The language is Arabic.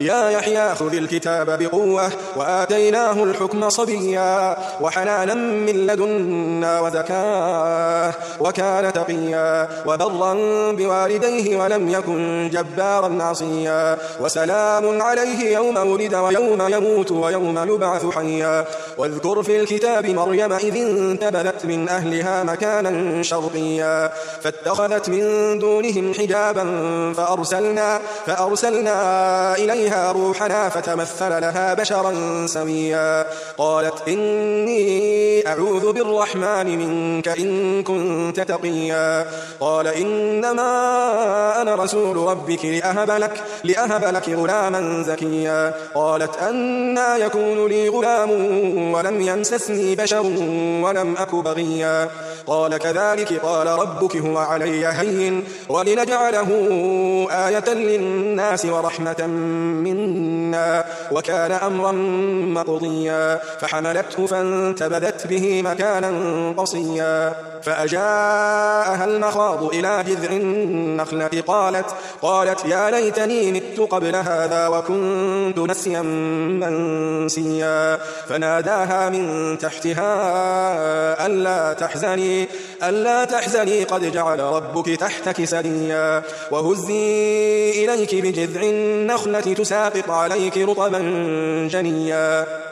يا يحيى خذ الكتاب بقوة وآتيناه الحكم صبيا وحنانا من لدنا وزكاة وكان تقيا وبرا بوالديه ولم يكن جبارا عصيا وسلام عليه يوم ولد ويوم يموت ويوم يبعث حيا واذكر في الكتاب مريم إذ انتبذت من أهلها مكانا شرقيا فاتخذت من دونهم حجابا فأرسلنا إليها روحنا فتمثل لها بشرا سويا قالت إني أعوذ بالرحمن منك إن كنت تقيا قال إنما أنا رسول ربك لأهب لك غلاما زكيا قالت أنى يكون لي غلام ولم يمسسني بشر ولم أك بغيا قال كذلك قال ربك هو علي هين ولنجعله آية للناس ورحمة منا وكان أمرا مقضيا فحملته فانتبذت به مكانا قصيا فأجاءها المخاض إلى جذع النخلة قالت يا ليتني مت قبل هذا وكنت نسيا منسيا فناداها من تحتها ألا تحزني قد جعل ربك تحتك سريا وهزي إليك بجذع النخلة تساقط عليك رطبا جنيا